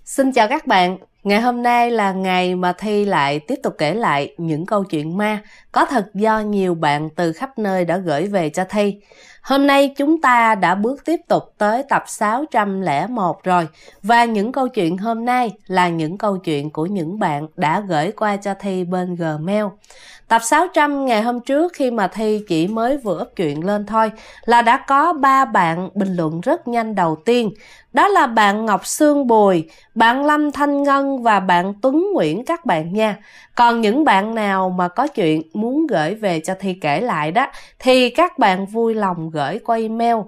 Xin chào các bạn, ngày hôm nay là ngày mà Thi lại tiếp tục kể lại những câu chuyện ma có thật do nhiều bạn từ khắp nơi đã gửi về cho Thi. Hôm nay chúng ta đã bước tiếp tục tới tập 601 rồi, và những câu chuyện hôm nay là những câu chuyện của những bạn đã gửi qua cho Thi bên Gmail. Tập 600 ngày hôm trước khi mà Thi chỉ mới vừa up chuyện lên thôi là đã có 3 bạn bình luận rất nhanh đầu tiên. Đó là bạn Ngọc Sương Bùi, bạn Lâm Thanh Ngân và bạn Tuấn Nguyễn các bạn nha. Còn những bạn nào mà có chuyện muốn gửi về cho Thi kể lại đó thì các bạn vui lòng gửi qua email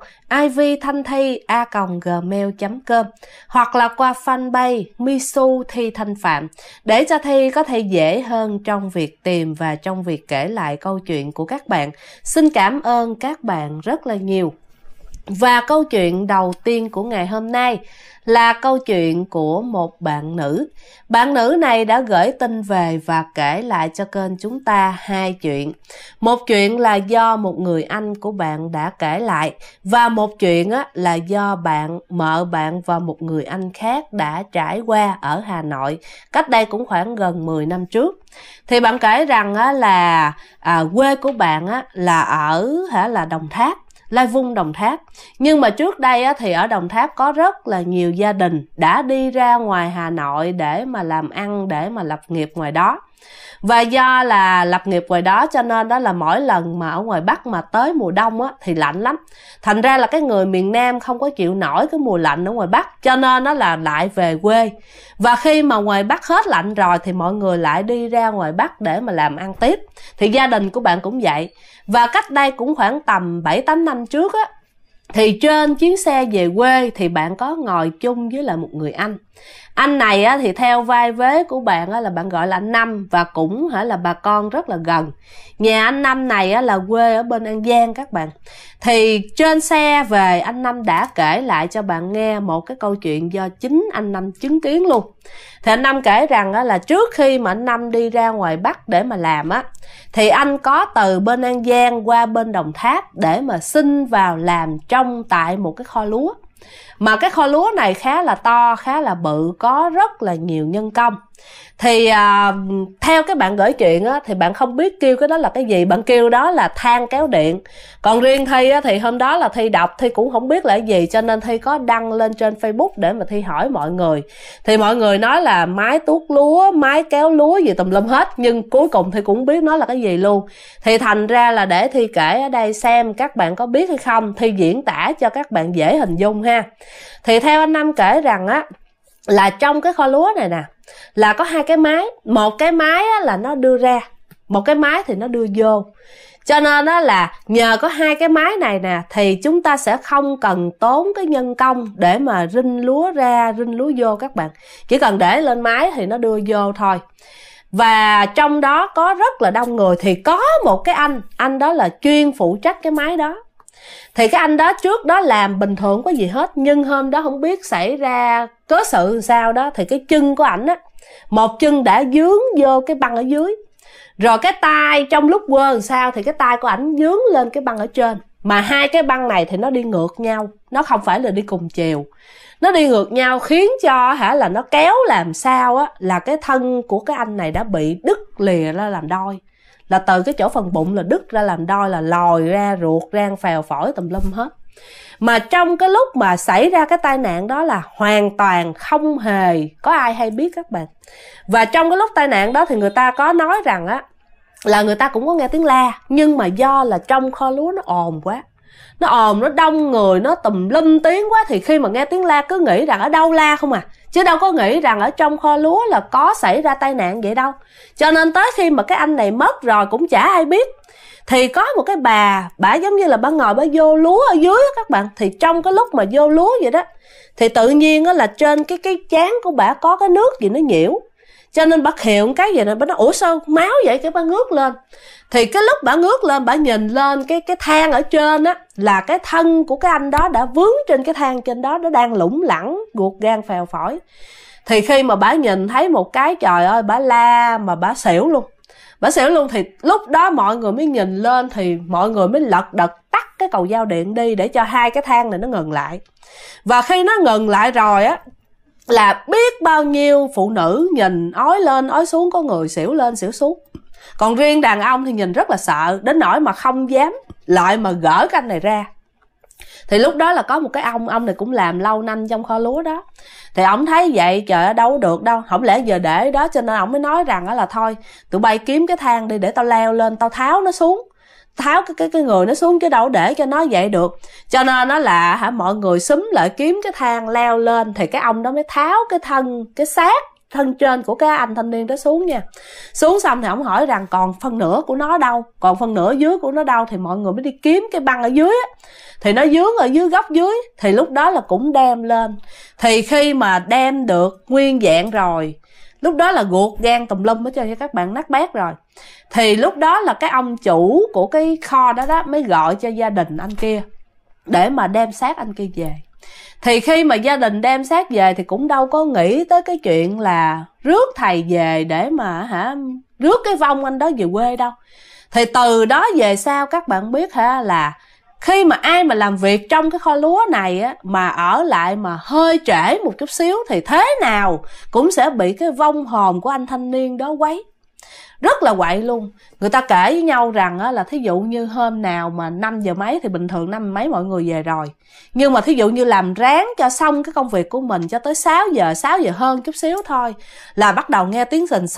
ivthanthi@gmail.com hoặc là qua fanpage Misu Thi Thanh Phạm để cho Thi có thể dễ hơn trong việc tìm và trong việc kể lại câu chuyện của các bạn. Xin cảm ơn các bạn rất là nhiều. Và câu chuyện đầu tiên của ngày hôm nay là câu chuyện của một bạn nữ. Bạn nữ này đã gửi tin về và kể lại cho kênh chúng ta 2 chuyện. Một chuyện là do một người anh của bạn đã kể lại, và một chuyện là do mợ bạn và một người anh khác đã trải qua ở Hà Nội cách đây cũng khoảng gần 10 năm trước. Thì bạn kể rằng là quê của bạn là ở Đồng Tháp, Lai Vung, Đồng Tháp. Nhưng mà trước đây thì ở Đồng Tháp có rất là nhiều gia đình đã đi ra ngoài Hà Nội để mà làm ăn, để mà lập nghiệp ngoài đó. Và do là lập nghiệp ngoài đó cho nên đó là mỗi lần mà ở ngoài Bắc mà tới mùa đông thì lạnh lắm. Thành ra là cái người miền Nam không có chịu nổi cái mùa lạnh ở ngoài Bắc, cho nên nó là lại về quê. Và khi mà ngoài Bắc hết lạnh rồi thì mọi người lại đi ra ngoài Bắc để mà làm ăn tiếp. Thì gia đình của bạn cũng vậy. Và cách đây cũng khoảng tầm 7-8 năm trước thì trên chuyến xe về quê thì bạn có ngồi chung với lại một người anh. Anh này thì theo vai vế của bạn là bạn gọi là anh Năm, và cũng là bà con rất là gần. Nhà anh Năm này là quê ở bên An Giang các bạn. Thì trên xe về, anh Năm đã kể lại cho bạn nghe một cái câu chuyện do chính anh Năm chứng kiến luôn. Thì anh Năm kể rằng là trước khi mà anh Năm đi ra ngoài Bắc để mà làm thì anh có từ bên An Giang qua bên Đồng Tháp để mà xin vào làm trong tại một cái kho lúa. Mà cái kho lúa này khá là to, khá là bự, có rất là nhiều nhân công. Thì theo cái bạn gửi chuyện thì bạn không biết kêu cái đó là cái gì, bạn kêu đó là than kéo điện. Còn riêng Thi thì hôm đó là Thi đọc, Thi cũng không biết là cái gì, cho nên Thi có đăng lên trên Facebook để mà Thi hỏi mọi người. Thì mọi người nói là máy tuốt lúa, máy kéo lúa gì tùm lum hết, nhưng cuối cùng Thi cũng biết nó là cái gì luôn. Thì thành ra là để Thi kể ở đây xem các bạn có biết hay không, Thi diễn tả cho các bạn dễ hình dung ha. Thì theo anh Năm kể rằng là trong cái kho lúa này nè là có 2 cái máy. Một cái máy là nó đưa ra, một cái máy thì nó đưa vô. Cho nên là nhờ có 2 cái máy này nè thì chúng ta sẽ không cần tốn cái nhân công để mà rinh lúa ra, rinh lúa vô các bạn. Chỉ cần để lên máy thì nó đưa vô thôi. Và trong đó có rất là đông người. Thì có một cái anh đó là chuyên phụ trách cái máy đó. Thì cái anh đó trước đó làm bình thường có gì hết, nhưng hôm đó không biết xảy ra cớ sự sao đó thì cái chân của ảnh một chân đã dướng vô cái băng ở dưới, rồi cái tay trong lúc quơ làm sao thì cái tay của ảnh dướng lên cái băng ở trên. Mà 2 cái băng này thì nó đi ngược nhau, nó không phải là đi cùng chiều, nó đi ngược nhau, khiến cho là nó kéo làm sao là cái thân của cái anh này đã bị đứt lìa ra làm đôi. Là từ cái chỗ phần bụng là đứt ra làm đôi, là lòi ra ruột, rang, phèo, phổi tùm lum hết. Mà trong cái lúc mà xảy ra cái tai nạn đó là hoàn toàn không hề có ai hay biết các bạn. Và trong cái lúc tai nạn đó thì người ta có nói rằng là người ta cũng có nghe tiếng la, nhưng mà do là trong kho lúa nó ồn quá, nó ồn, nó đông người, nó tùm lum tiếng quá, thì khi mà nghe tiếng la cứ nghĩ rằng ở đâu la không chứ đâu có nghĩ rằng ở trong kho lúa là có xảy ra tai nạn vậy đâu. Cho nên tới khi mà cái anh này mất rồi cũng chả ai biết. Thì có một cái bà giống như là bà ngồi bà vô lúa ở dưới các bạn. Thì trong cái lúc mà vô lúa vậy đó thì tự nhiên là trên cái trán của bà có cái nước gì nó nhiễu. Cho nên bà khều cái gì này, bà nói ủa sao máu vậy, cái bà ngước lên. Thì cái lúc bà ngước lên, bà nhìn lên cái than ở trên là cái thân của cái anh đó đã vướng trên cái than trên đó, nó đang lủng lẳng, ruột gan phèo phổi. Thì khi mà bà nhìn thấy một cái, trời ơi, bà la mà bà xỉu luôn. Bà xỉu luôn. Thì lúc đó mọi người mới nhìn lên, thì mọi người mới lật đật tắt cái cầu giao điện đi để cho 2 cái than này nó ngừng lại. Và khi nó ngừng lại rồi là biết bao nhiêu phụ nữ nhìn ói lên ói xuống, có người xỉu lên xỉu xuống. Còn riêng đàn ông thì nhìn rất là sợ, đến nỗi mà không dám lại mà gỡ cái anh này ra. Thì lúc đó là có một cái ông này cũng làm lâu năm trong kho lúa đó. Thì ông thấy vậy, trời ơi, đâu được đâu, không lẽ giờ để đó, cho nên ông mới nói rằng là thôi tụi bay kiếm cái thang đi để tao leo lên, tao tháo nó xuống, tháo cái người nó xuống, chứ đâu để cho nó vậy được. Cho nên nó là mọi người xúm lại kiếm cái thang leo lên. Thì cái ông đó mới tháo cái xác thân trên của cái anh thanh niên đó xuống nha. Xuống xong thì ông hỏi rằng còn phân nửa của nó đâu, còn phân nửa dưới của nó đâu. Thì mọi người mới đi kiếm cái băng ở dưới á, thì nó dướng ở dưới góc dưới. Thì lúc đó là cũng đem lên. Thì khi mà đem được nguyên vẹn rồi, lúc đó là guột gan tùm lum hết cho các bạn, nát bét rồi. Thì lúc đó là cái ông chủ của cái kho đó mới gọi cho gia đình anh kia để mà đem xác anh kia về. Thì khi mà gia đình đem xác về thì cũng đâu có nghĩ tới cái chuyện là rước thầy về để mà rước cái vong anh đó về quê đâu. Thì từ đó về sau các bạn biết là khi mà ai mà làm việc trong cái kho lúa này á, mà ở lại mà hơi trễ một chút xíu thì thế nào cũng sẽ bị cái vong hồn của anh thanh niên đó quấy. Rất là quậy luôn. Người ta kể với nhau rằng á, là thí dụ như hôm nào mà 5 giờ mấy thì bình thường 5 mấy mọi người về rồi. Nhưng mà thí dụ như làm ráng cho xong cái công việc của mình cho tới 6 giờ hơn chút xíu thôi, là bắt đầu nghe tiếng sình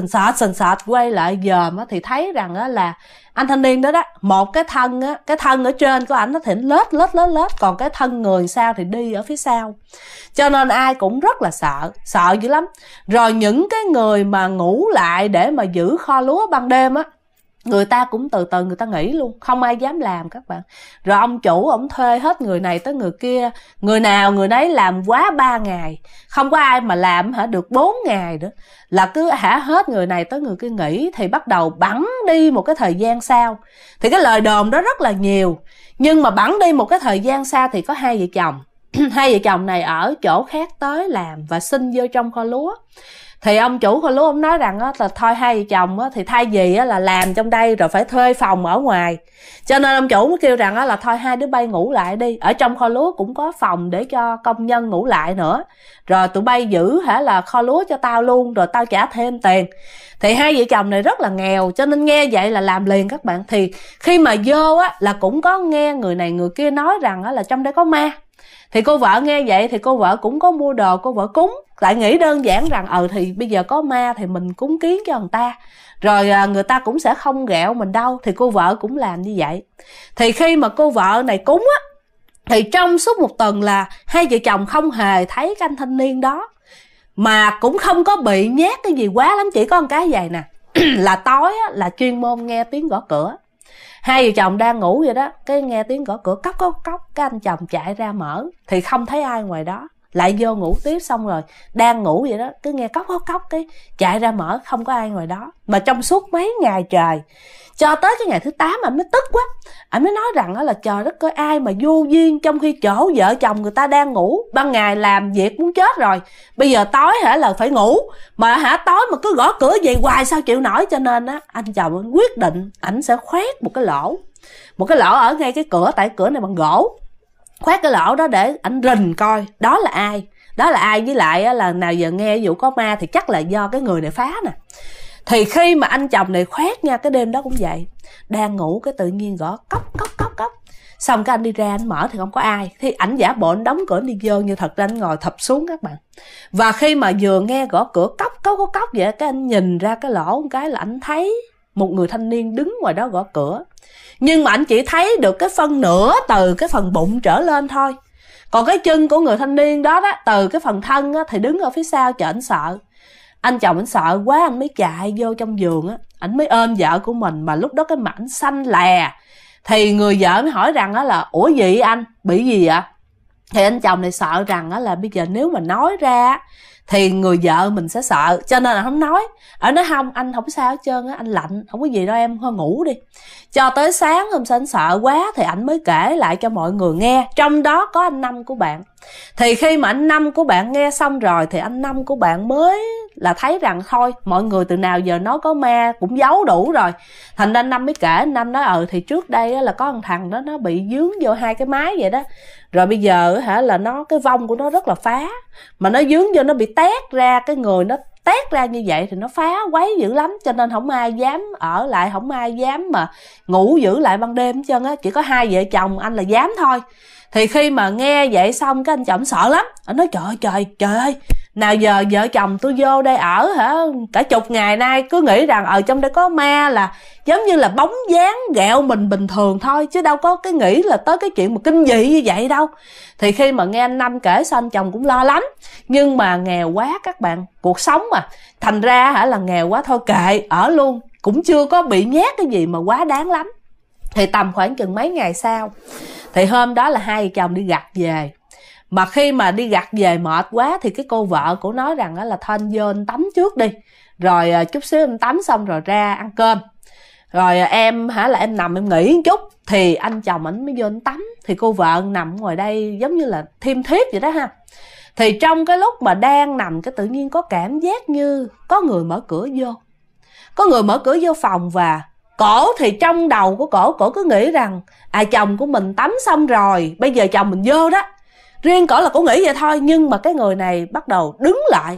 sọt, quay lại dòm á, thì thấy rằng á, là anh thanh niên đó một cái thân ở trên của ảnh nó thì lết, còn cái thân người sao thì đi ở phía sau. Cho nên ai cũng rất là sợ dữ lắm. Rồi những cái người mà ngủ lại để mà giữ kho lúa ban đêm á, người ta cũng từ từ người ta nghỉ luôn, không ai dám làm các bạn. Rồi ông chủ ổng thuê hết người này tới người kia, người nào người nấy làm quá 3 ngày, không có ai mà làm được 4 ngày nữa, là cứ hết người này tới người kia nghỉ. Thì bắt đầu bẵng đi một cái thời gian sau, thì cái lời đồn đó rất là nhiều. Nhưng mà bẵng đi một cái thời gian sau thì có hai vợ chồng hai vợ chồng này ở chỗ khác tới làm và xin vô trong kho lúa. Thì ông chủ kho lúa ông nói rằng là thôi hai vợ chồng thì thay vì là làm trong đây rồi phải thuê phòng ở ngoài, cho nên ông chủ mới kêu rằng là thôi hai đứa bay ngủ lại đi, ở trong kho lúa cũng có phòng để cho công nhân ngủ lại nữa, rồi tụi bay giữ là kho lúa cho tao luôn, rồi tao trả thêm tiền. Thì hai vợ chồng này rất là nghèo, cho nên nghe vậy là làm liền các bạn. Thì khi mà vô là cũng có nghe người này người kia nói rằng là trong đây có ma. Thì cô vợ nghe vậy thì cô vợ cũng có mua đồ cô vợ cúng, lại nghĩ đơn giản rằng thì bây giờ có ma thì mình cúng kiến cho người ta, rồi người ta cũng sẽ không ghẹo mình đâu. Thì cô vợ cũng làm như vậy. Thì khi mà cô vợ này cúng thì trong suốt một tuần là hai vợ chồng không hề thấy cái anh thanh niên đó, mà cũng không có bị nhát cái gì quá lắm, chỉ có một cái vậy nè là tối là chuyên môn nghe tiếng gõ cửa. Hai vợ chồng đang ngủ vậy đó, cái nghe tiếng gõ cửa cốc, cái anh chồng chạy ra mở thì không thấy ai ngoài đó, lại vô ngủ tiếp. Xong rồi đang ngủ vậy đó, cứ nghe cốc cái chạy ra mở, không có ai ngoài đó. Mà trong suốt mấy ngày trời, cho tới cái ngày thứ 8 anh mới tức quá. Anh mới nói rằng là trời đất ơi, ai mà vô duyên trong khi chỗ vợ chồng người ta đang ngủ, ban ngày làm việc muốn chết rồi, bây giờ tối là phải ngủ, mà tối mà cứ gõ cửa vậy hoài sao chịu nổi. Cho nên anh chồng quyết định ảnh sẽ khoét một cái lỗ ở ngay cái cửa, tại cửa này bằng gỗ. Khoét cái lỗ đó để ảnh rình coi đó là ai, với lại là nào giờ nghe vụ có ma thì chắc là do cái người này phá nè. Thì khi mà anh chồng này khoét nha, cái đêm đó cũng vậy, đang ngủ cái tự nhiên gõ cốc. Xong cái anh đi ra anh mở thì không có ai. Thì ảnh giả bộ anh đóng cửa anh đi vô, nhưng thật ra anh ngồi thụp xuống các bạn. Và khi mà vừa nghe gõ cửa cốc vậy, cái anh nhìn ra cái lỗ một cái là anh thấy một người thanh niên đứng ngoài đó gõ cửa. Nhưng mà anh chỉ thấy được cái phân nửa từ cái phần bụng trở lên thôi. Còn cái chân của người thanh niên đó từ cái phần thân thì đứng ở phía sau, chờ anh sợ. Anh chồng anh sợ quá, anh mới chạy vô trong giường anh mới ôm vợ của mình, mà lúc đó cái mặt anh xanh lè. Thì người vợ mới hỏi rằng là ủa gì anh, bị gì ạ? Thì anh chồng này sợ rằng là bây giờ nếu mà nói ra thì người vợ mình sẽ sợ, cho nên là không nói. Ở nói không, anh không sao hết trơn anh lạnh, không có gì đâu em, thôi ngủ đi. Cho tới sáng hôm sau anh sợ quá thì anh mới kể lại cho mọi người nghe, trong đó có anh Năm của bạn. Thì khi mà anh Năm của bạn nghe xong rồi thì anh Năm của bạn mới là thấy rằng thôi mọi người từ nào giờ nói có ma cũng giấu đủ rồi. Thành ra anh Năm mới kể, anh Năm nói thì trước đây là có một thằng đó nó bị dướng vô hai cái mái vậy đó. Rồi bây giờ là nó cái vong của nó rất là phá, mà nó dướng vô nó bị tét ra, cái người nó tét ra như vậy thì nó phá quấy dữ lắm, cho nên không ai dám ở lại, không ai dám mà ngủ giữ lại ban đêm hết trơn á, chỉ có hai vợ chồng anh là dám thôi. Thì khi mà nghe vậy xong cái anh chồng sợ lắm, anh nói trời ơi, nào giờ vợ chồng tôi vô đây ở cả chục ngày nay cứ nghĩ rằng trong đây có ma, là giống như là bóng dáng ghẹo mình bình thường thôi, chứ đâu có cái nghĩ là tới cái chuyện mà kinh dị như vậy đâu. Thì khi mà nghe anh Năm kể xong, chồng cũng lo lắm, nhưng mà nghèo quá các bạn, cuộc sống mà, thành ra là nghèo quá thôi kệ ở luôn, cũng chưa có bị nhát cái gì mà quá đáng lắm. Thì tầm khoảng chừng mấy ngày sau, thì hôm đó là hai vợ chồng đi gặt về. Mà khi mà đi gặt về mệt quá thì cái cô vợ của nói rằng là thôi anh vô anh tắm trước đi, rồi chút xíu anh tắm xong rồi ra ăn cơm, rồi em em nằm em nghỉ một chút. Thì anh chồng ảnh mới vô anh tắm, thì cô vợ nằm ngoài đây giống như là thiêm thiếp vậy đó ha. Thì trong cái lúc mà đang nằm, cái tự nhiên có cảm giác như có người mở cửa vô, có người mở cửa vô phòng. Và cổ thì trong đầu của cổ cứ nghĩ rằng chồng của mình tắm xong rồi, bây giờ chồng mình vô đó. Riêng cổ là cổ nghĩ vậy thôi, nhưng mà cái người này bắt đầu đứng lại,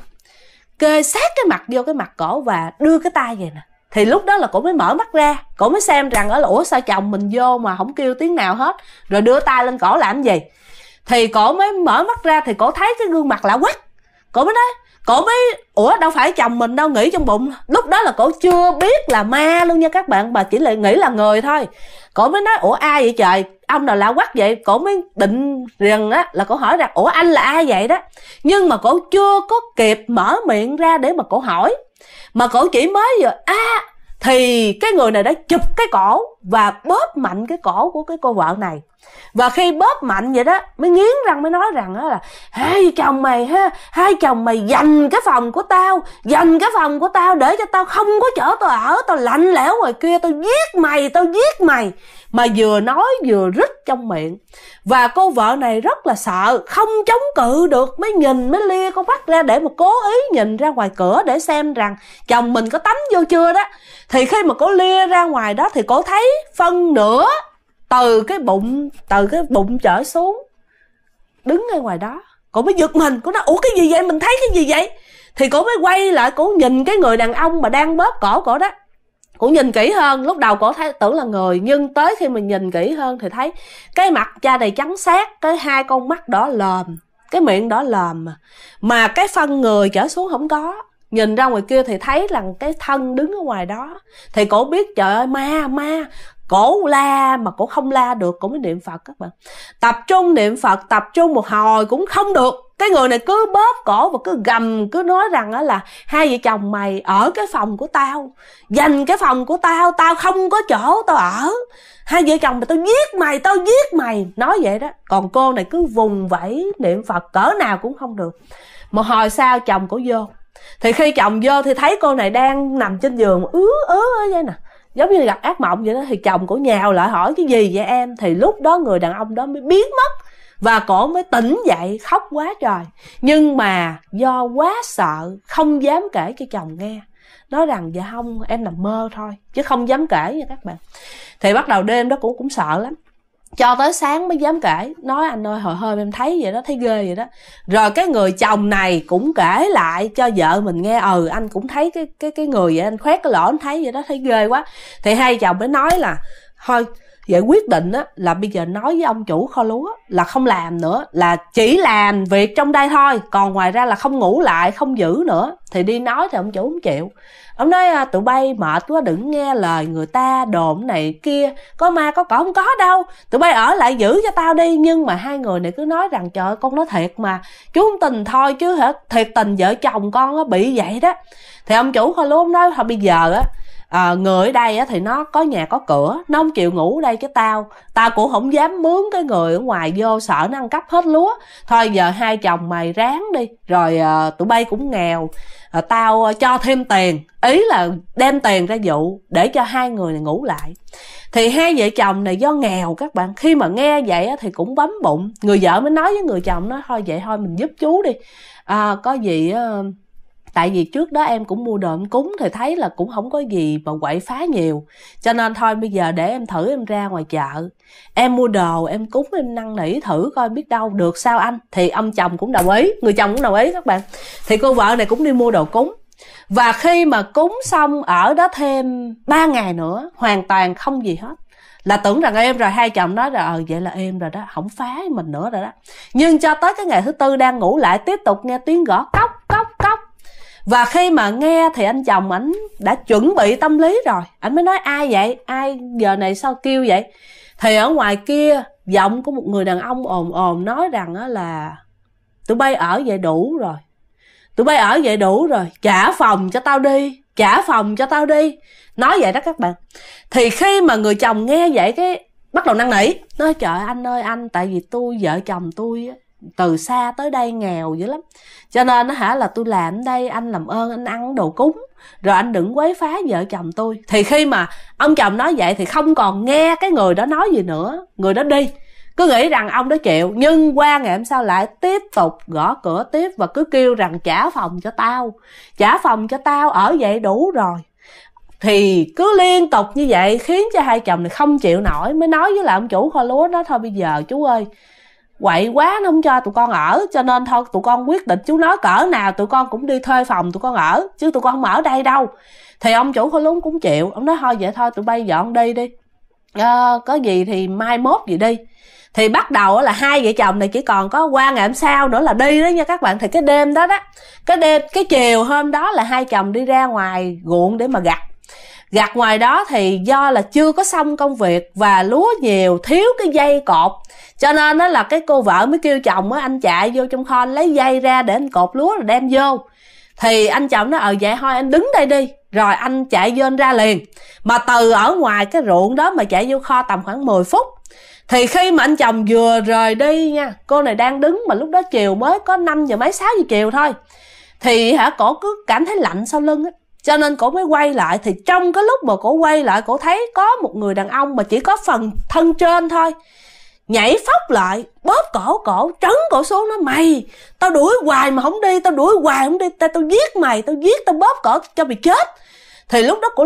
kê sát cái mặt vô cái mặt cổ và đưa cái tay vậy nè. Thì lúc đó là cổ mới mở mắt ra, cổ mới xem rằng là ủa sao chồng mình vô mà không kêu tiếng nào hết, rồi đưa tay lên cổ làm gì. Thì cổ mới mở mắt ra thì cổ thấy cái gương mặt lạ quắc. Cổ mới nói, cổ mới ủa đâu phải chồng mình đâu, nghĩ trong bụng. Lúc đó là cổ chưa biết là ma luôn nha các bạn, mà chỉ là nghĩ là người thôi. Cổ mới nói ủa ai vậy trời, ông nào lạ quắc vậy. Cổ mới định rằng là cổ hỏi rằng ủa anh là ai vậy đó. Nhưng mà cổ chưa có kịp mở miệng ra để mà cổ hỏi, mà cổ chỉ mới vừa thì cái người này đã chụp cái cổ và bóp mạnh cái cổ của cái cô vợ này. Và khi bóp mạnh vậy đó, mới nghiến răng mới nói rằng là hai chồng mày giành cái phòng của tao, giành cái phòng của tao để cho tao không có chỗ tao ở, tao lạnh lẽo ngoài kia, tao giết mày. Mà vừa nói vừa rít trong miệng. Và cô vợ này rất là sợ, không chống cự được, mới lia con mắt ra để mà cố ý nhìn ra ngoài cửa để xem rằng chồng mình có tắm vô chưa đó. Thì khi mà cô lia ra ngoài đó thì cô thấy phân nửa từ cái bụng trở xuống đứng ngay ngoài đó. Cô mới giật mình, cô nói ủa cái gì vậy, mình thấy cái gì vậy. Thì cô mới quay lại, cô nhìn cái người đàn ông mà đang bóp cổ cổ đó. Cô nhìn kỹ hơn, lúc đầu cô thấy tưởng là người, nhưng tới khi mình nhìn kỹ hơn thì thấy cái mặt cha này trắng xác, cái hai con mắt đỏ lòm, cái miệng đỏ lòm, mà cái phân người trở xuống không có. Nhìn ra ngoài kia thì thấy rằng cái thân đứng ở ngoài đó. Thì cổ biết trời ơi ma. Cổ la mà cổ không la được, cổ mới niệm Phật các bạn. Tập trung niệm Phật, tập trung một hồi cũng không được. Cái người này cứ bóp cổ và cứ gầm, cứ nói rằng là hai vợ chồng mày ở cái phòng của tao, giành cái phòng của tao, tao không có chỗ tao ở. Hai vợ chồng mày tao giết mày. Nói vậy đó. Còn cô này cứ vùng vẫy niệm Phật cỡ nào cũng không được. Một hồi sau chồng cổ vô. Thì khi chồng vô thì thấy cô này đang nằm trên giường ứa vậy nè, giống như gặp ác mộng vậy đó. Thì chồng cổ nhào lại hỏi cái gì vậy em. Thì lúc đó người đàn ông đó mới biến mất. Và cổ mới tỉnh dậy khóc quá trời. Nhưng mà do quá sợ không dám kể cho chồng nghe. Nói rằng dạ không, em nằm mơ thôi, chứ không dám kể nha các bạn. Thì bắt đầu đêm đó cũng sợ lắm, cho tới sáng mới dám kể. Nói anh ơi hồi hôm em thấy vậy đó, thấy ghê vậy đó. Rồi cái người chồng này cũng kể lại cho vợ mình nghe, anh cũng thấy cái người vậy, anh khoét cái lỗ anh thấy vậy đó, thấy ghê quá. Thì hai chồng mới nói là thôi vậy quyết định là bây giờ nói với ông chủ kho lúa là không làm nữa, là chỉ làm việc trong đây thôi, còn ngoài ra là không ngủ lại, không giữ nữa. Thì đi nói thì ông chủ không chịu. Ông nói tụi bay mệt quá, đừng nghe lời người ta đồn này kia, có ma có cỏ không có đâu, tụi bay ở lại giữ cho tao đi. Nhưng mà hai người này cứ nói rằng trời ơi con nói thiệt mà, chú không tình thôi chứ thiệt tình vợ chồng con bị vậy đó. Thì ông chủ kho lúa nói thôi bây giờ người ở đây thì nó có nhà có cửa, nó không chịu ngủ ở đây chứ tao cũng không dám mướn cái người ở ngoài vô, sợ nó ăn cắp hết lúa. Thôi giờ hai chồng mày ráng đi, rồi tụi bay cũng nghèo, tao cho thêm tiền, ý là đem tiền ra dụ để cho hai người này ngủ lại. Thì hai vợ chồng này do nghèo các bạn, khi mà nghe vậy thì cũng bấm bụng. Người vợ mới nói với người chồng nó, thôi vậy thôi mình giúp chú đi, có gì tại vì trước đó em cũng mua đồ em cúng thì thấy là cũng không có gì mà quậy phá nhiều, cho nên thôi bây giờ để em thử em ra ngoài chợ em mua đồ em cúng, em năn nỉ thử coi biết đâu được sao anh. Thì ông chồng cũng đồng ý, người chồng cũng đồng ý các bạn. Thì cô vợ này cũng đi mua đồ cúng, và khi mà cúng xong ở đó thêm 3 ngày nữa hoàn toàn không gì hết, là tưởng rằng êm rồi. Hai chồng nói rồi vậy là êm rồi đó, không phá mình nữa rồi đó. Nhưng cho tới cái ngày thứ tư đang ngủ lại, tiếp tục nghe tiếng gõ cốc cốc cốc. Và khi mà nghe thì anh chồng ảnh đã chuẩn bị tâm lý rồi, ảnh mới nói ai vậy, ai giờ này sao kêu vậy. Thì ở ngoài kia giọng của một người đàn ông ồn ồn nói rằng là tụi bay ở vậy đủ rồi, tụi bay ở vậy đủ rồi, trả phòng cho tao đi, trả phòng cho tao đi, nói vậy đó các bạn. Thì khi mà người chồng nghe vậy cái bắt đầu năn nỉ, nói trời anh ơi anh, tại vì tôi vợ chồng tôi từ xa tới đây nghèo dữ lắm, cho nên là tôi làm ở đây, anh làm ơn anh ăn đồ cúng, rồi anh đừng quấy phá vợ chồng tôi. Thì khi mà ông chồng nói vậy thì không còn nghe cái người đó nói gì nữa, người đó đi, cứ nghĩ rằng ông đó chịu. Nhưng qua ngày hôm sau lại tiếp tục gõ cửa tiếp và cứ kêu rằng trả phòng cho tao, trả phòng cho tao, ở vậy đủ rồi. Thì cứ liên tục như vậy khiến cho hai chồng này không chịu nổi, mới nói với lại ông chủ kho lúa đó, thôi bây giờ chú ơi quậy quá nó không cho tụi con ở, cho nên thôi tụi con quyết định, chú nói cỡ nào tụi con cũng đi thuê phòng tụi con ở, chứ tụi con không ở đây đâu. Thì ông chủ kho lúa cũng chịu, ông nói thôi vậy thôi tụi bay dọn đi đi, có gì thì mai mốt gì đi. Thì bắt đầu là hai vợ chồng này chỉ còn có qua ngày hôm sau nữa là đi đó nha các bạn. Thì cái đêm đó cái chiều hôm đó là hai chồng đi ra ngoài ruộng để mà gặt ngoài đó. Thì do là chưa có xong công việc và lúa nhiều, thiếu cái dây cột, cho nên đó là cái cô vợ mới kêu chồng á, anh chạy vô trong kho lấy dây ra để anh cột lúa rồi đem vô. Thì anh chồng nói vậy thôi anh đứng đây đi, rồi anh chạy vô anh ra liền. Mà từ ở ngoài cái ruộng đó mà chạy vô kho tầm khoảng 10 phút. Thì khi mà anh chồng vừa rời đi nha, cô này đang đứng, mà lúc đó chiều mới có 5 giờ mấy 6 giờ chiều thôi, thì cổ cứ cảm thấy lạnh sau lưng á, cho nên cổ mới quay lại. Thì trong cái lúc mà cổ quay lại, cổ thấy có một người đàn ông mà chỉ có phần thân trên thôi, nhảy phóc lại bóp cổ trấn cổ xuống, nói mày tao đuổi hoài mà không đi, tao đuổi hoài không đi, tao giết mày, tao bóp cổ cho mày chết. Thì lúc đó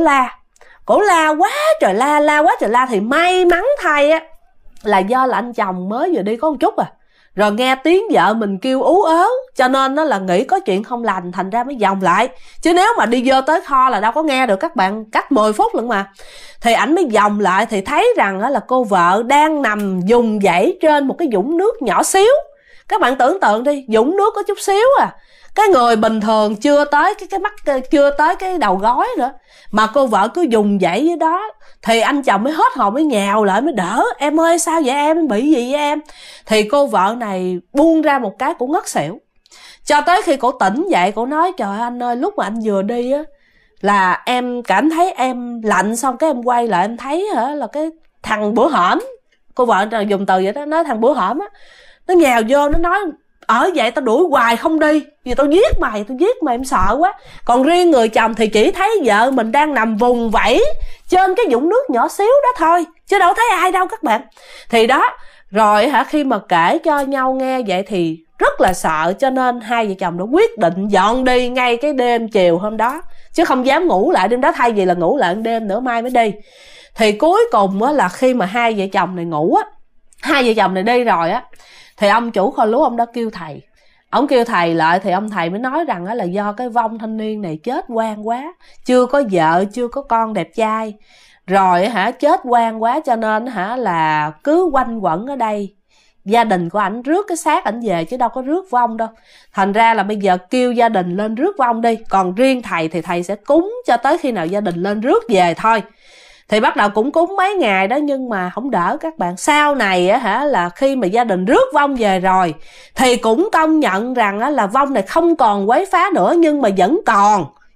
cổ la quá trời la quá trời la. Thì may mắn thay á là do là anh chồng mới vừa đi có một chút rồi nghe tiếng vợ mình kêu ú ớ, cho nên nó là nghĩ có chuyện không lành, thành ra mới vòng lại. Chứ nếu mà đi vô tới kho là đâu có nghe được các bạn, cách 10 phút lận mà. Thì ảnh mới vòng lại thì thấy rằng là cô vợ đang nằm dùng dãy trên một cái vũng nước nhỏ xíu. Các bạn tưởng tượng đi, vũng nước có chút xíu cái người bình thường chưa tới cái mắt, chưa tới cái đầu gối nữa, mà cô vợ cứ dùng dãy với đó. Thì anh chồng mới hết hồn, mới nhào lại mới đỡ, em ơi sao vậy em, bị gì vậy em. Thì cô vợ này buông ra một cái cũng ngất xỉu. Cho tới khi cổ tỉnh dậy, cổ nói trời anh ơi, lúc mà anh vừa đi á là em cảm thấy em lạnh, xong cái em quay lại em thấy là cái thằng bữa hổm, cô vợ dùng từ vậy đó, nói thằng bữa hổm á, nó nhào vô nó nói ở vậy tao đuổi hoài không đi, vì tao giết mày em sợ quá. Còn riêng người chồng thì chỉ thấy vợ mình đang nằm vùng vẫy trên cái vũng nước nhỏ xíu đó thôi, chứ đâu thấy ai đâu các bạn. Thì đó, rồi khi mà kể cho nhau nghe vậy thì rất là sợ, cho nên hai vợ chồng đã quyết định dọn đi ngay cái đêm chiều hôm đó, chứ không dám ngủ lại đêm đó, thay vì là ngủ lại đêm nữa mai mới đi. Thì cuối cùng là khi mà hai vợ chồng này ngủ á, hai vợ chồng này đi rồi á, thì ông chủ kho lúa ông đã kêu thầy. Ông kêu thầy lại thì ông thầy mới nói rằng là do cái vong thanh niên này chết oan quá, chưa có vợ chưa có con đẹp trai, rồi chết oan quá, cho nên là cứ quanh quẩn ở đây. Gia đình của ảnh rước cái xác ảnh về chứ đâu có rước vong đâu. Thành ra là bây giờ kêu gia đình lên rước vong đi, còn riêng thầy thì thầy sẽ cúng cho tới khi nào gia đình lên rước về thôi. Thì bắt đầu cũng cúng mấy ngày đó, nhưng mà không đỡ các bạn. Sau này là khi mà gia đình rước vong về rồi thì cũng công nhận rằng là vong này không còn quấy phá nữa, nhưng mà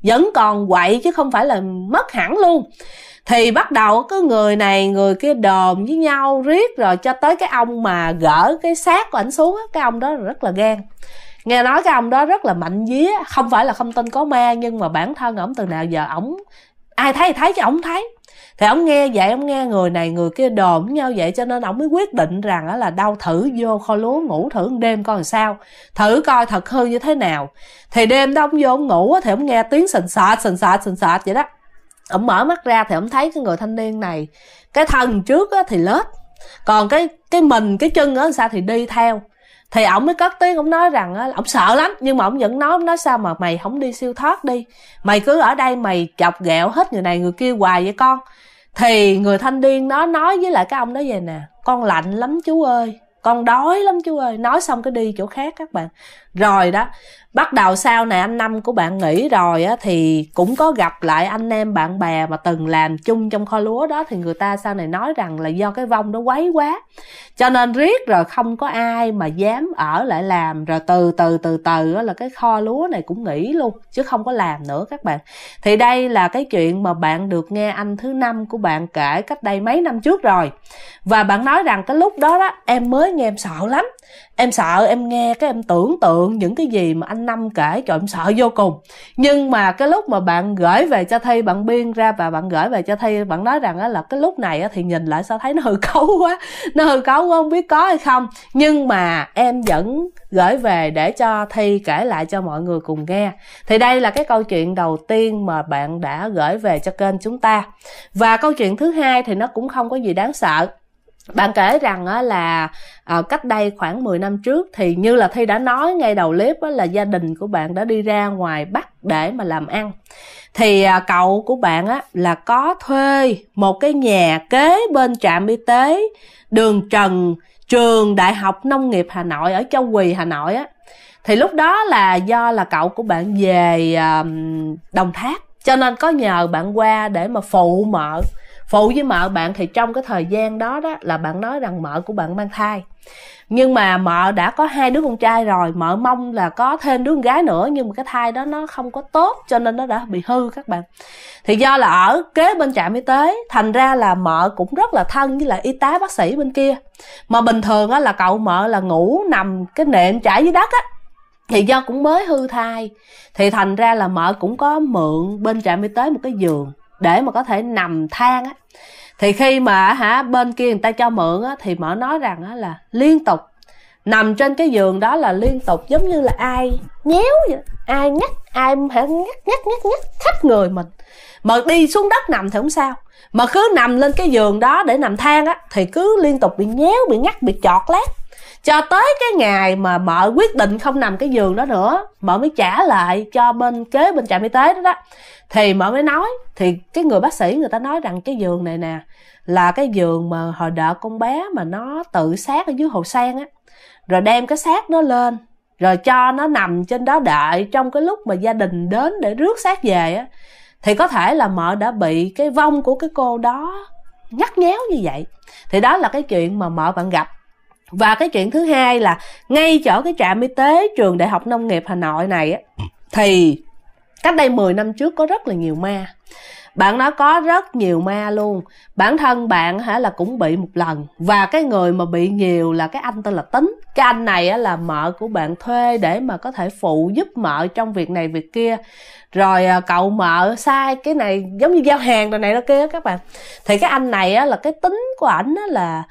vẫn còn quậy chứ không phải là mất hẳn luôn. Thì bắt đầu cứ người này người kia đồn với nhau riết, rồi cho tới cái ông mà gỡ cái xác của ảnh xuống, cái ông đó rất là ghen. Nghe nói cái ông đó rất là mạnh vía, không phải là không tin có ma, nhưng mà bản thân ổng từ nào giờ ổng ai thấy thì thấy chứ ổng thấy. Thì ổng nghe vậy, ổng nghe người này người kia đồn với nhau vậy, cho nên ổng mới quyết định rằng là đâu thử vô kho lúa ngủ thử một đêm coi làm sao, thử coi thật hư như thế nào. Thì đêm đó ổng vô ổng ngủ thì ổng nghe tiếng sình sệt vậy đó. Ổng mở mắt ra thì ổng thấy cái người thanh niên này, cái thân trước thì lết, còn cái mình cái chân ở sao thì đi theo. Thì ổng mới cất tiếng, ổng nói rằng là ổng sợ lắm, nhưng mà ổng vẫn nói sao mà mày không đi siêu thoát đi, mày cứ ở đây mày chọc ghẹo hết người này người kia hoài vậy con. Thì người thanh niên nó nói với lại cái ông đó vậy nè: con lạnh lắm chú ơi, con đói lắm chú ơi. Nói xong cái đi chỗ khác các bạn. Rồi đó, bắt đầu sau này anh Năm của bạn nghỉ rồi á, thì cũng có gặp lại anh em bạn bè mà từng làm chung trong kho lúa đó. Thì người ta sau này nói rằng là do cái vong đó quấy quá, cho nên riết rồi không có ai mà dám ở lại làm. Rồi từ từ là cái kho lúa này cũng nghỉ luôn, chứ không có làm nữa các bạn. Thì đây là cái chuyện mà bạn được nghe anh thứ năm của bạn kể cách đây mấy năm trước rồi. Và bạn nói rằng cái lúc đó em mới nghe em sợ lắm. Em sợ, em nghe cái em tưởng tượng những cái gì mà anh Năm kể, trời em sợ vô cùng. Nhưng mà cái lúc mà bạn gửi về cho Thi, bạn biên ra và bạn gửi về cho Thi, bạn nói rằng là cái lúc này thì nhìn lại sao thấy nó hư cấu quá, không biết có hay không. Nhưng mà em vẫn gửi về để cho Thi kể lại cho mọi người cùng nghe. Thì đây là cái câu chuyện đầu tiên mà bạn đã gửi về cho kênh chúng ta. Và câu chuyện thứ hai thì nó cũng không có gì đáng sợ. Bạn kể rằng là cách đây khoảng 10 năm trước, thì như là Thi đã nói ngay đầu clip là gia đình của bạn đã đi ra ngoài Bắc để mà làm ăn. Thì cậu của bạn là có thuê một cái nhà kế bên trạm y tế đường Trần, trường Đại học Nông nghiệp Hà Nội ở Châu Quỳ, Hà Nội á. Thì lúc đó là do là cậu của bạn về Đồng Tháp, cho nên có nhờ bạn qua để mà phụ với mợ bạn. Thì trong cái thời gian đó là bạn nói rằng mợ của bạn mang thai, nhưng mà mợ đã có 2 đứa con trai rồi, mợ mong là có thêm đứa con gái nữa, nhưng mà cái thai đó nó không có tốt, cho nên nó đã bị hư các bạn. Thì do là ở kế bên trạm y tế, thành ra là mợ cũng rất là thân với lại y tá bác sĩ bên kia. Mà bình thường là cậu mợ là ngủ nằm cái nệm trải dưới đất á. Thì do cũng mới hư thai, thì thành ra là mợ cũng có mượn bên trạm y tế một cái giường để mà có thể nằm than á. Thì khi mà bên kia người ta cho mượn á, thì mợ nói rằng là liên tục nằm trên cái giường đó, là liên tục giống như là ai nhéo vậy, ai ngắt khắp người mình. Mà đi xuống đất nằm thì không sao, mà cứ nằm lên cái giường đó để nằm than á, thì cứ liên tục bị nhéo, bị ngắt, bị chọt lát. Cho tới cái ngày mà mợ quyết định không nằm cái giường đó nữa, mợ mới trả lại cho bên kế bên trạm y tế đó. Thì mợ mới nói, thì cái người bác sĩ người ta nói rằng cái giường này nè là cái giường mà hồi đợt con bé mà nó tự sát ở dưới hồ sen á, rồi đem cái xác nó lên rồi cho nó nằm trên đó đợi trong cái lúc mà gia đình đến để rước xác về á. Thì có thể là mợ đã bị cái vong của cái cô đó nhắc nhéo như vậy. Thì đó là cái chuyện mà mợ bạn gặp. Và cái chuyện thứ hai là ngay chỗ cái trạm y tế trường Đại học Nông nghiệp Hà Nội này á, thì cách đây 10 năm trước có rất là nhiều ma. Bạn nói có rất nhiều ma luôn. Bản thân bạn là cũng bị một lần. Và cái người mà bị nhiều là cái anh tên là Tính. Cái anh này là mợ của bạn thuê để mà có thể phụ giúp mợ trong việc này việc kia. Rồi cậu mợ sai cái này giống như giao hàng rồi này đó kia các bạn. Thì cái anh này là cái tính của ảnh là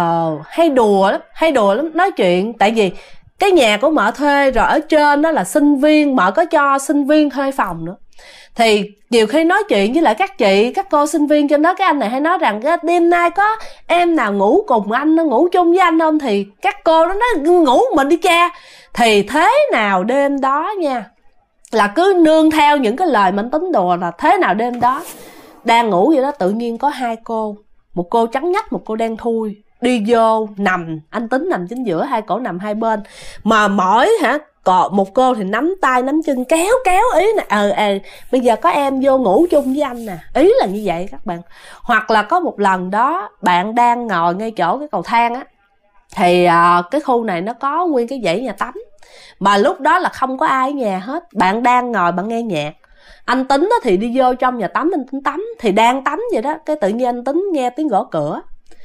hay đùa lắm, nói chuyện. Tại vì cái nhà của mợ thuê rồi ở trên đó là sinh viên, mợ có cho sinh viên thuê phòng nữa. Thì nhiều khi nói chuyện với lại các chị, các cô sinh viên trên đó, cái anh này hay nói rằng đêm nay có em nào ngủ cùng anh, nó ngủ chung với anh không? Thì các cô đó nói ngủ mình đi cha. Thì thế nào đêm đó nha, là cứ nương theo những cái lời mà anh tính đùa, là thế nào đêm đó đang ngủ vậy đó, tự nhiên có 2 cô, một cô trắng nhách, một cô đen thui, đi vô nằm, anh Tính nằm chính giữa, 2 cổ nằm hai bên. Mà mỗi còn một cô thì nắm tay nắm chân kéo ý nè, bây giờ có em vô ngủ chung với anh nè, ý là như vậy các bạn. Hoặc là có một lần đó bạn đang ngồi ngay chỗ cái cầu thang á, thì cái khu này nó có nguyên cái dãy nhà tắm, mà lúc đó là không có ai ở nhà hết. Bạn đang ngồi bạn nghe nhạc, Anh Tính thì đi vô trong nhà tắm, anh Tính tắm thì đang tắm vậy đó, cái tự nhiên anh Tính nghe tiếng gõ cửa.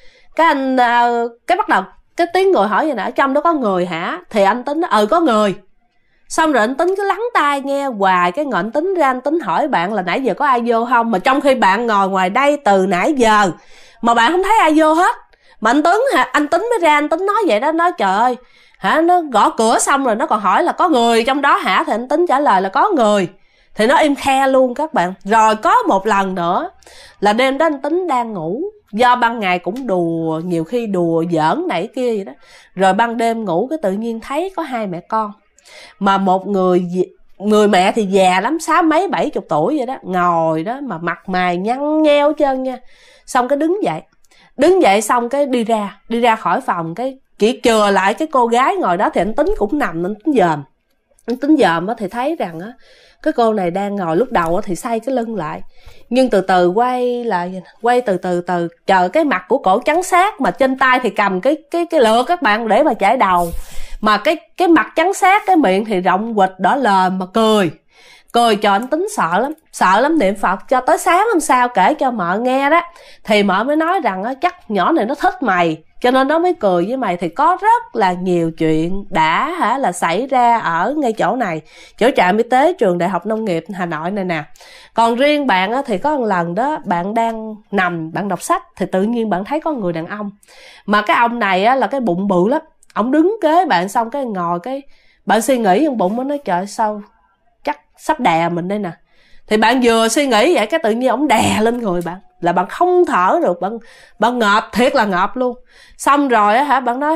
Cái bắt đầu cái tiếng người hỏi vậy nè, ở trong đó có người hả? Thì anh Tính nói có người. Xong rồi anh Tính cứ lắng tai nghe hoài, cái ngồi anh Tính ra, anh Tính hỏi bạn là nãy giờ có ai vô không, mà trong khi bạn ngồi ngoài đây từ nãy giờ mà bạn không thấy ai vô hết. Mà anh Tính mới ra, anh Tính nói vậy đó, nói trời ơi hả, nó gõ cửa xong rồi nó còn hỏi là có người trong đó hả, thì anh Tính trả lời là có người, thì nó im khe luôn các bạn. Rồi có một lần nữa là đêm đó anh Tính đang ngủ, do ban ngày cũng đùa, nhiều khi đùa giỡn này kia vậy đó, rồi ban đêm ngủ cái tự nhiên thấy có hai mẹ con, mà một người mẹ thì già lắm, 60 70 tuổi vậy đó, ngồi đó mà mặt mày nhăn nheo trơn nha. Xong cái đứng dậy xong cái đi ra khỏi phòng, cái chỉ chừa lại cái cô gái ngồi đó, thì anh Tính cũng nằm, anh Tính dòm thì thấy rằng á cái cô này đang ngồi, lúc đầu thì xoay cái lưng lại, nhưng từ từ quay từ từ chờ cái mặt của cổ trắng xát, mà trên tay thì cầm cái lược các bạn để mà chải đầu, mà cái mặt trắng xát, cái miệng thì rộng quịch đỏ lờm, mà cười cho anh Tính sợ lắm, niệm Phật cho tới sáng hôm sau kể cho mợ nghe đó, thì mợ mới nói rằng á chắc nhỏ này nó thích mày cho nên nó mới cười với mày. Thì có rất là nhiều chuyện đã là xảy ra ở ngay chỗ này, chỗ trạm y tế trường Đại học Nông nghiệp Hà Nội này nè. Còn riêng bạn á, thì có một lần đó bạn đang nằm, bạn đọc sách, thì tự nhiên bạn thấy có người đàn ông, mà cái ông này á là cái bụng bự lắm, ổng đứng kế bạn, xong cái ngồi, cái bạn suy nghĩ trong bụng, nó nói trời sao chắc sắp đè mình đây nè. Thì bạn vừa suy nghĩ vậy, cái tự nhiên ổng đè lên người bạn, là bạn không thở được, bạn ngợp, thiệt là ngợp luôn. Xong rồi á bạn nói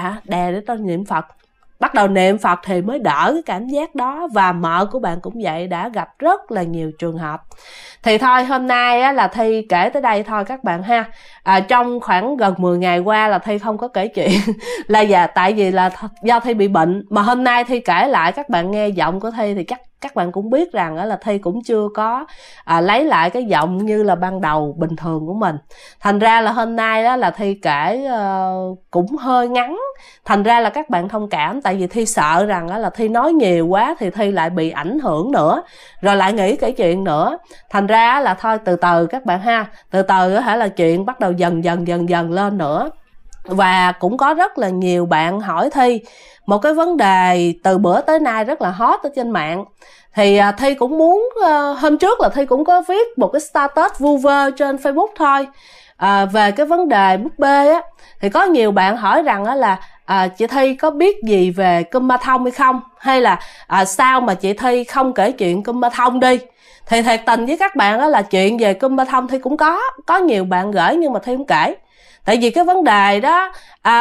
đè để tao niệm Phật. Bắt đầu niệm Phật thì mới đỡ cái cảm giác đó. Và mợ của bạn cũng vậy, đã gặp rất là nhiều trường hợp. Thì thôi hôm nay á là Thi kể tới đây thôi các bạn ha. Trong khoảng gần 10 ngày qua là Thi không có kể chuyện là tại vì là do Thi bị bệnh. Mà hôm nay Thi kể lại các bạn nghe giọng của Thi thì chắc các bạn cũng biết rằng là Thi cũng chưa có lấy lại cái giọng như là ban đầu bình thường của mình. Thành ra là hôm nay đó là Thi kể cũng hơi ngắn, thành ra là các bạn thông cảm, tại vì Thi sợ rằng là Thi nói nhiều quá thì Thi lại bị ảnh hưởng nữa, rồi lại nghĩ kể chuyện nữa. Thành ra là thôi từ từ các bạn ha, từ từ là chuyện bắt đầu dần dần lên nữa. Và cũng có rất là nhiều bạn hỏi Thi một cái vấn đề từ bữa tới nay rất là hot ở trên mạng. Thì Thi cũng muốn, hôm trước là Thi cũng có viết một cái status vu vơ trên Facebook thôi, về cái vấn đề búp bê á. Thì có nhiều bạn hỏi rằng là chị Thi có biết gì về Kumanthong hay không, hay là sao mà chị Thi không kể chuyện Kumanthong đi. Thì thiệt tình với các bạn là chuyện về Kumanthong Thi cũng có nhiều bạn gửi, nhưng mà Thi không kể. Tại vì cái vấn đề đó,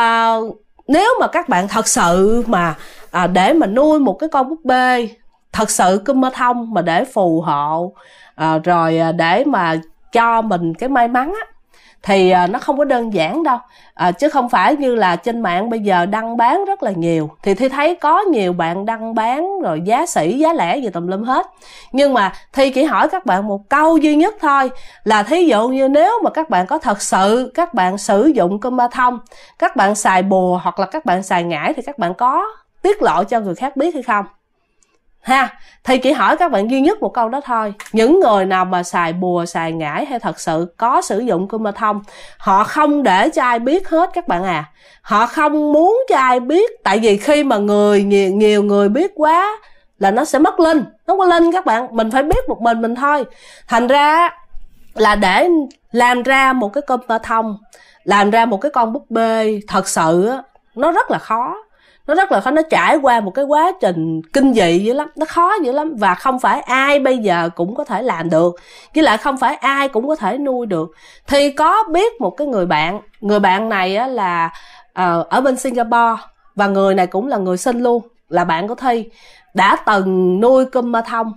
nếu mà các bạn thật sự mà để mà nuôi một cái con búp bê thật sự Kumanthong mà để phù hộ, rồi để mà cho mình cái may mắn á, thì nó không có đơn giản đâu. Chứ không phải như là trên mạng bây giờ đăng bán rất là nhiều. Thì Thi thấy có nhiều bạn đăng bán rồi giá sỉ giá lẻ gì tùm lum hết. Nhưng mà Thi chỉ hỏi các bạn một câu duy nhất thôi, là thí dụ như nếu mà các bạn có thật sự các bạn sử dụng Kumanthong, các bạn xài bùa hoặc là các bạn xài ngải, thì các bạn có tiết lộ cho người khác biết hay không ha. Thì chỉ hỏi các bạn duy nhất một câu đó thôi. Những người nào mà xài bùa, xài ngải hay thật sự có sử dụng Kumanthong, họ không để cho ai biết hết các bạn à. Họ không muốn cho ai biết, tại vì khi mà nhiều người biết quá là nó sẽ mất linh. Nó có linh các bạn, mình phải biết một mình thôi. Thành ra là để làm ra một cái Kumanthong, làm ra một cái con búp bê thật sự, nó rất là khó. Nó trải qua một cái quá trình kinh dị dữ lắm, nó khó dữ lắm. Và không phải ai bây giờ cũng có thể làm được, với lại không phải ai cũng có thể nuôi được. Thì có biết một cái người bạn này là ở bên Singapore, và người này cũng là người sinh luôn, là bạn của Thi, đã từng nuôi Kumanthong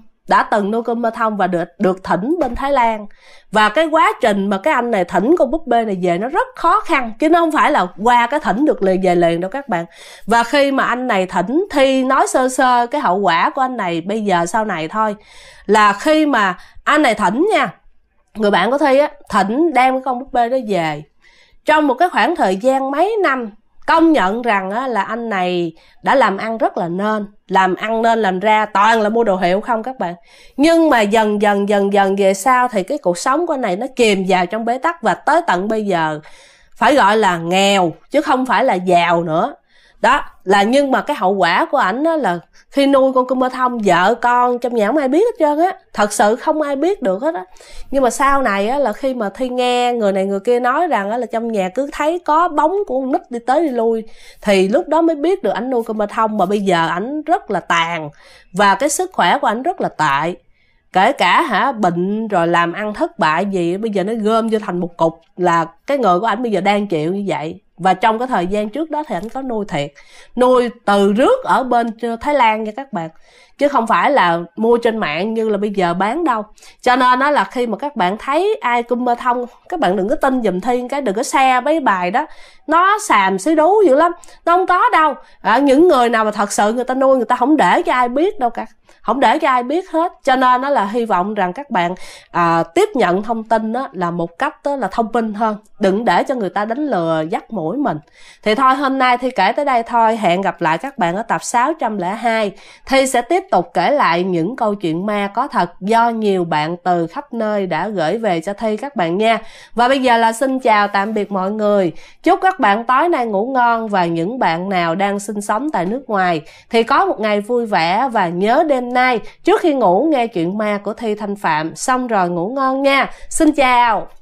và được thỉnh bên Thái Lan. Và cái quá trình mà cái anh này thỉnh con búp bê này về nó rất khó khăn, chứ nó không phải là qua cái thỉnh được liền về liền đâu các bạn. Và khi mà anh này thỉnh, Thi nói sơ cái hậu quả của anh này bây giờ sau này thôi, là khi mà anh này thỉnh nha, người bạn của Thi thỉnh đem cái con búp bê đó về, trong một cái khoảng thời gian mấy năm công nhận rằng á, là anh này đã làm ăn rất là nên, làm ăn nên làm ra toàn là mua đồ hiệu không các bạn. Nhưng mà dần dần về sau thì cái cuộc sống của anh này nó chìm vào trong bế tắc, và tới tận bây giờ phải gọi là nghèo chứ không phải là giàu nữa. Đó là, nhưng mà cái hậu quả của ảnh đó là khi nuôi con Kumanthong Thông, vợ con trong nhà không ai biết hết trơn á, thật sự không ai biết được hết á. Nhưng mà sau này á, là khi mà Thi nghe người này người kia nói rằng á, là trong nhà cứ thấy có bóng của con nít đi tới đi lui, thì lúc đó mới biết được ảnh nuôi Kumanthong Thông, mà bây giờ ảnh rất là tàn và cái sức khỏe của ảnh rất là tệ. Kể cả bệnh rồi làm ăn thất bại gì, bây giờ nó gom vô thành một cục, là cái người của ảnh bây giờ đang chịu như vậy. Và trong cái thời gian trước đó thì ảnh có nuôi thiệt, nuôi từ rước ở bên Thái Lan nha các bạn, chứ không phải là mua trên mạng như là bây giờ bán đâu. Cho nên đó là khi mà các bạn thấy ai Kumanthong Thông, các bạn đừng có tin giùm Thiên, cái đừng có share mấy bài đó, nó xàm xí đú dữ lắm, nó không có đâu. Những người nào mà thật sự người ta nuôi, người ta không để cho ai biết đâu cả, không để cho ai biết hết. Cho nên đó là hy vọng rằng các bạn tiếp nhận thông tin đó là một cách đó là thông minh hơn, đừng để cho người ta đánh lừa dắt mũi mình. Thì thôi hôm nay Thi kể tới đây thôi, hẹn gặp lại các bạn ở tập 602. Thi sẽ tiếp tục kể lại những câu chuyện ma có thật do nhiều bạn từ khắp nơi đã gửi về cho Thi các bạn nha. Và bây giờ là xin chào tạm biệt mọi người, chúc các bạn tối nay ngủ ngon, và những bạn nào đang sinh sống tại nước ngoài thì có một ngày vui vẻ, và nhớ đêm nay trước khi ngủ nghe chuyện ma của Thi Thanh Phạm xong rồi ngủ ngon nha. Xin chào.